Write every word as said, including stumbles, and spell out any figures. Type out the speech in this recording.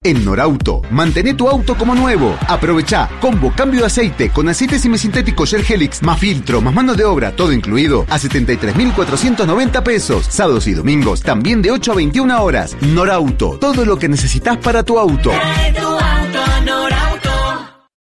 En Norauto, mantén tu auto como nuevo. Aprovecha combo cambio de aceite con aceite semisintético Shell Helix, más filtro, más mano de obra, todo incluido, a setenta y tres mil cuatrocientos noventa pesos. Sábados y domingos, también de ocho a veintiuna horas. Norauto, todo lo que necesitas para tu auto. Trae tu auto a Norauto.